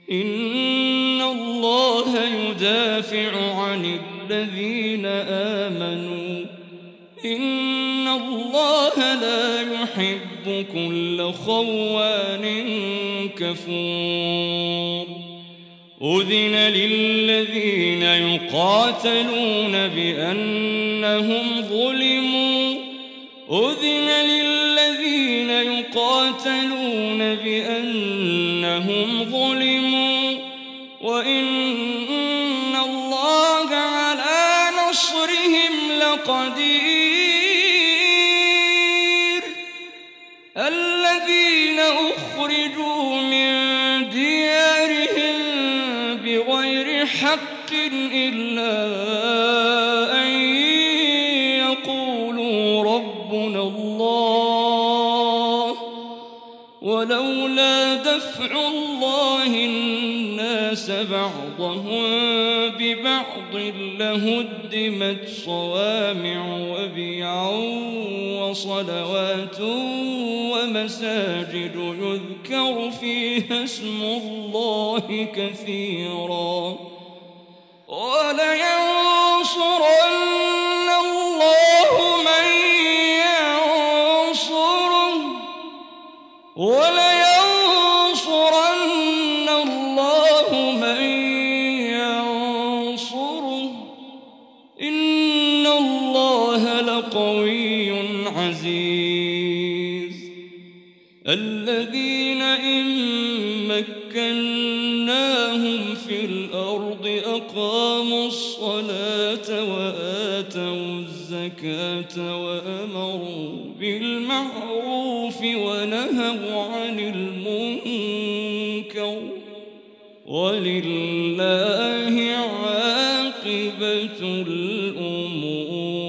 إن الله يدافع عن الذين آمنوا إن الله لا يحب كل خوان كفور أذن للذين يقاتلون بأنهم ظلموا وإن الله على نصرهم لقدير الذين أخرجوا من ديارهم بغير حق إلا أن يقولوا ربنا الله ولولا دفع الله الناس بعضهم ببعض لهدمت صوامع وبيع وصلوات ومساجد يذكر فيها اسم الله كثيرا ولينصرن الله من ينصره إن الله لقوي عزيز الذين إن مكناهم في الأرض أقاموا الصلاة وآتوا الزكاة وأمروا بالمعروف ونهوا عن المنكر ولله عاقبة الأمور.